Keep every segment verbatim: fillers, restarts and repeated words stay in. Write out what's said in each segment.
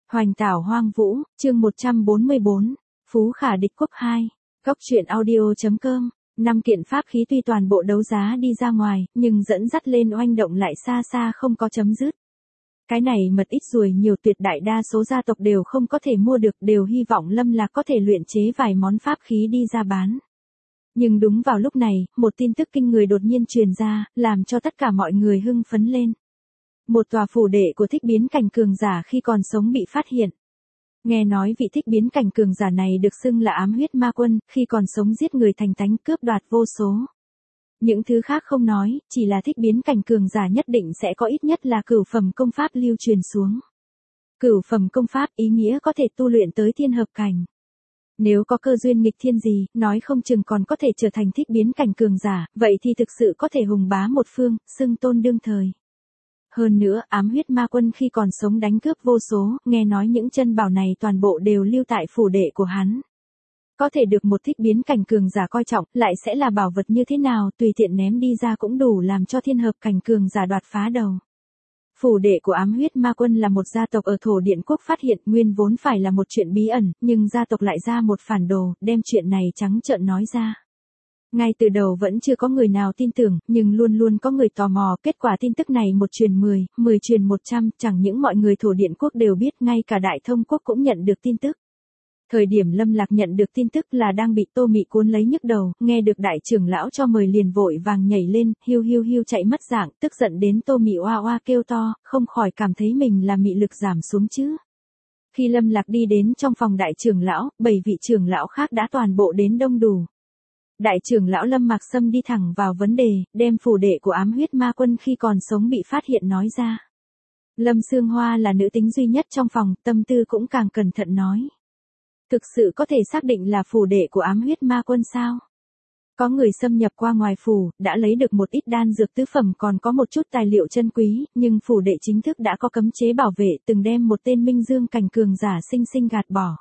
Hoành tảo hoang vũ, chương một trăm bốn mươi bốn, Phú Khả địch quốc hai, góc truyện audio.com, năm kiện pháp khí tuy toàn bộ đấu giá đi ra ngoài, nhưng dẫn dắt lên oanh động lại xa xa không có chấm dứt. Cái này mật ít ruồi nhiều tuyệt đại đa số gia tộc đều không có thể mua được, đều hy vọng Lâm Lạc có thể luyện chế vài món pháp khí đi ra bán. Nhưng đúng vào lúc này, một tin tức kinh người đột nhiên truyền ra, làm cho tất cả mọi người hưng phấn lên. Một tòa phủ đệ của thích biến cảnh cường giả khi còn sống bị phát hiện. Nghe nói vị thích biến cảnh cường giả này được xưng là ám huyết ma quân, khi còn sống giết người thành tánh, cướp đoạt vô số. Những thứ khác không nói, chỉ là thích biến cảnh cường giả nhất định sẽ có ít nhất là cửu phẩm công pháp lưu truyền xuống. Cửu phẩm công pháp ý nghĩa có thể tu luyện tới thiên hợp cảnh. Nếu có cơ duyên nghịch thiên gì, nói không chừng còn có thể trở thành thích biến cảnh cường giả, vậy thì thực sự có thể hùng bá một phương, xưng tôn đương thời. Hơn nữa, ám huyết ma quân khi còn sống đánh cướp vô số, nghe nói những chân bảo này toàn bộ đều lưu tại phủ đệ của hắn. Có thể được một thích biến cảnh cường giả coi trọng, lại sẽ là bảo vật như thế nào, tùy tiện ném đi ra cũng đủ làm cho thiên hợp cảnh cường giả đoạt phá đầu. Phủ đệ của ám huyết ma quân là một gia tộc ở thổ điện quốc phát hiện, nguyên vốn phải là một chuyện bí ẩn, nhưng gia tộc lại ra một phản đồ, đem chuyện này trắng trợn nói ra. Ngay từ đầu vẫn chưa có người nào tin tưởng, nhưng luôn luôn có người tò mò, kết quả tin tức này một truyền mười, mười truyền một trăm, chẳng những mọi người thổ điện quốc đều biết, ngay cả đại thông quốc cũng nhận được tin tức. Thời điểm Lâm Lạc nhận được tin tức là đang bị Tô Mị cuốn lấy nhức đầu, nghe được đại trưởng lão cho mời liền vội vàng nhảy lên, hiu hiu hiu chạy mất dạng, tức giận đến Tô Mị oa oa kêu to, không khỏi cảm thấy mình là mị lực giảm xuống chứ. Khi Lâm Lạc đi đến trong phòng đại trưởng lão, bảy vị trưởng lão khác đã toàn bộ đến đông đủ. Đại trưởng lão Lâm Mạc Sâm đi thẳng vào vấn đề, đem phủ đệ của ám huyết ma quân khi còn sống bị phát hiện nói ra. Lâm Sương Hoa là nữ tính duy nhất trong phòng, tâm tư cũng càng cẩn thận nói. Thực sự có thể xác định là phủ đệ của ám huyết ma quân sao? Có người xâm nhập qua ngoài phủ, đã lấy được một ít đan dược tứ phẩm, còn có một chút tài liệu chân quý, nhưng phủ đệ chính thức đã có cấm chế bảo vệ, từng đem một tên minh dương cảnh cường giả sinh sinh gạt bỏ.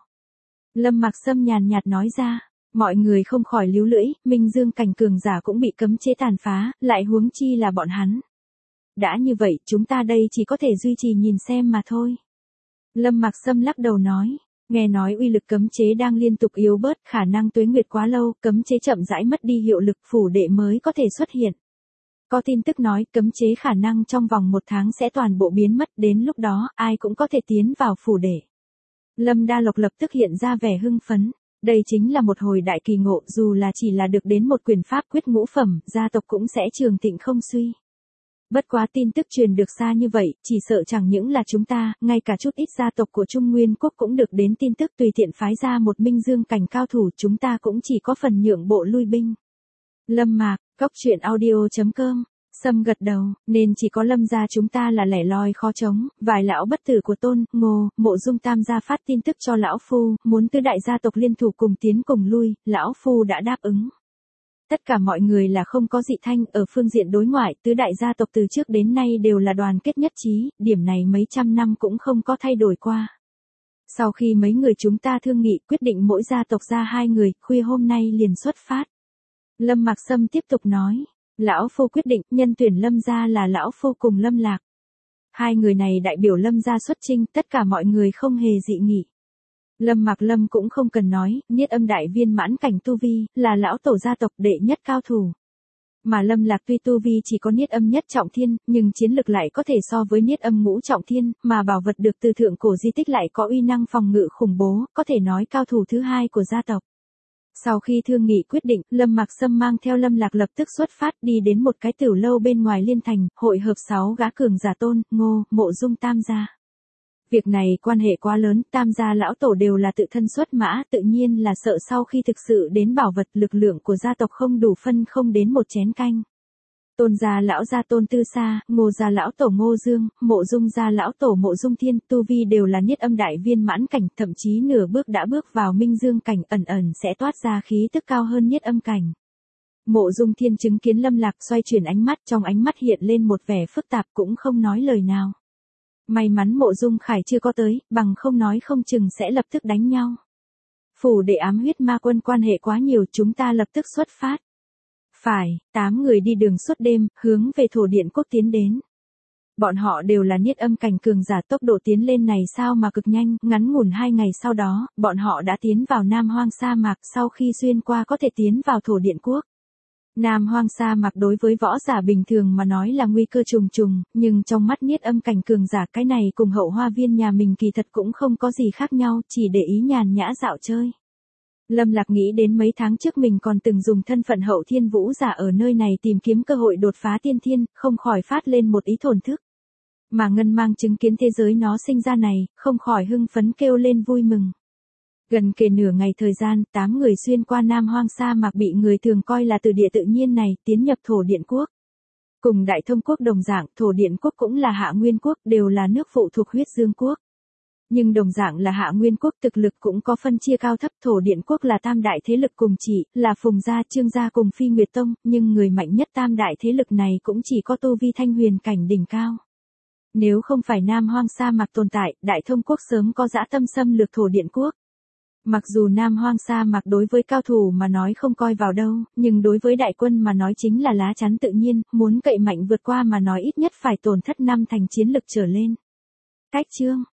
Lâm Mạc Sâm nhàn nhạt nói ra. Mọi người không khỏi líu lưỡi, minh dương cảnh cường giả cũng bị cấm chế tàn phá, lại huống chi là bọn hắn. Đã như vậy, chúng ta đây chỉ có thể duy trì nhìn xem mà thôi. Lâm Mạc Sâm lắc đầu nói, nghe nói uy lực cấm chế đang liên tục yếu bớt, khả năng tuế nguyệt quá lâu, cấm chế chậm rãi mất đi hiệu lực, phủ đệ mới có thể xuất hiện. Có tin tức nói, cấm chế khả năng trong vòng một tháng sẽ toàn bộ biến mất, đến lúc đó, ai cũng có thể tiến vào phủ đệ. Lâm Đa Lộc lập tức hiện ra vẻ hưng phấn. Đây chính là một hồi đại kỳ ngộ, dù là chỉ là được đến một quyền pháp quyết ngũ phẩm, gia tộc cũng sẽ trường thịnh không suy. Bất quá tin tức truyền được xa như vậy, chỉ sợ chẳng những là chúng ta, ngay cả chút ít gia tộc của Trung Nguyên Quốc cũng được đến tin tức, tùy tiện phái ra một minh dương cảnh cao thủ, chúng ta cũng chỉ có phần nhượng bộ lui binh. Lâm Mạc, góc truyện audio.com. Sâm gật đầu, nên chỉ có Lâm gia chúng ta là lẻ loi khó chống, vài lão bất tử của Tôn, Ngô, Mộ Dung Tam gia phát tin tức cho lão phu, muốn tứ đại gia tộc liên thủ cùng tiến cùng lui, lão phu đã đáp ứng. Tất cả mọi người là không có dị thanh, ở phương diện đối ngoại, tứ đại gia tộc từ trước đến nay đều là đoàn kết nhất trí, điểm này mấy trăm năm cũng không có thay đổi qua. Sau khi mấy người chúng ta thương nghị, quyết định mỗi gia tộc ra hai người, khuya hôm nay liền xuất phát. Lâm Mạc Sâm tiếp tục nói. Lão phu quyết định, nhân tuyển Lâm gia là lão phu cùng Lâm Lạc. Hai người này đại biểu Lâm gia xuất chinh, tất cả mọi người không hề dị nghị. Lâm Mạc Lâm cũng không cần nói, Niết Âm đại viên mãn cảnh tu vi, là lão tổ gia tộc đệ nhất cao thủ. Mà Lâm Lạc tuy tu vi chỉ có Niết Âm nhất trọng thiên, nhưng chiến lực lại có thể so với Niết Âm ngũ trọng thiên, mà bảo vật được từ thượng cổ di tích lại có uy năng phòng ngự khủng bố, có thể nói cao thủ thứ hai của gia tộc. Sau khi thương nghị quyết định, Lâm Mạc Sâm mang theo Lâm Lạc lập tức xuất phát đi đến một cái tiểu lâu bên ngoài Liên Thành, hội hợp sáu gã cường giả Tôn, Ngô, Mộ Dung Tam gia. Việc này quan hệ quá lớn, Tam gia lão tổ đều là tự thân xuất mã, tự nhiên là sợ sau khi thực sự đến bảo vật, lực lượng của gia tộc không đủ phân không đến một chén canh. Tôn gia lão gia Tôn Tư Sa, Ngô gia lão tổ Ngô Dương, Mộ Dung gia lão tổ Mộ Dung Thiên, tu vi đều là Niết Âm đại viên mãn cảnh, thậm chí nửa bước đã bước vào minh dương cảnh, ẩn ẩn sẽ toát ra khí tức cao hơn Niết Âm cảnh. Mộ Dung Thiên chứng kiến Lâm Lạc xoay chuyển ánh mắt, trong ánh mắt hiện lên một vẻ phức tạp, cũng không nói lời nào. May mắn Mộ Dung Khải chưa có tới, bằng không nói không chừng sẽ lập tức đánh nhau. Phủ đệ ám huyết ma quân quan hệ quá nhiều, chúng ta lập tức xuất phát. Phải, tám người đi đường suốt đêm, hướng về thổ điện quốc tiến đến. Bọn họ đều là niết âm cảnh cường giả, tốc độ tiến lên này sao mà cực nhanh, ngắn ngủn hai ngày sau đó, bọn họ đã tiến vào Nam Hoang sa mạc, sau khi xuyên qua có thể tiến vào thổ điện quốc. Nam Hoang sa mạc đối với võ giả bình thường mà nói là nguy cơ trùng trùng, nhưng trong mắt niết âm cảnh cường giả cái này cùng Hậu Hoa Viên nhà mình kỳ thật cũng không có gì khác nhau, chỉ để ý nhàn nhã dạo chơi. Lâm Lạc nghĩ đến mấy tháng trước mình còn từng dùng thân phận Hậu Thiên Vũ giả ở nơi này tìm kiếm cơ hội đột phá tiên thiên, không khỏi phát lên một ý thổn thức. Mà Ngân Mang chứng kiến thế giới nó sinh ra này, không khỏi hưng phấn kêu lên vui mừng. Gần kề nửa ngày thời gian, tám người xuyên qua Nam Hoang sa mạc bị người thường coi là từ địa tự nhiên này, tiến nhập thổ điện quốc. Cùng Đại Thông quốc đồng dạng, thổ điện quốc cũng là Hạ Nguyên quốc, đều là nước phụ thuộc Huyết Dương quốc. Nhưng đồng dạng là Hạ Nguyên quốc thực lực cũng có phân chia cao thấp, thổ điện quốc là tam đại thế lực cùng chỉ, là Phùng gia, Trương gia cùng Phi Nguyệt Tông, nhưng người mạnh nhất tam đại thế lực này cũng chỉ có tu vi thanh huyền cảnh đỉnh cao. Nếu không phải Nam Hoang sa mạc tồn tại, Đại Thông quốc sớm có dã tâm xâm lược thổ điện quốc. Mặc dù Nam Hoang sa mạc đối với cao thủ mà nói không coi vào đâu, nhưng đối với đại quân mà nói chính là lá chắn tự nhiên, muốn cậy mạnh vượt qua mà nói ít nhất phải tổn thất năm thành chiến lực trở lên. Cách chương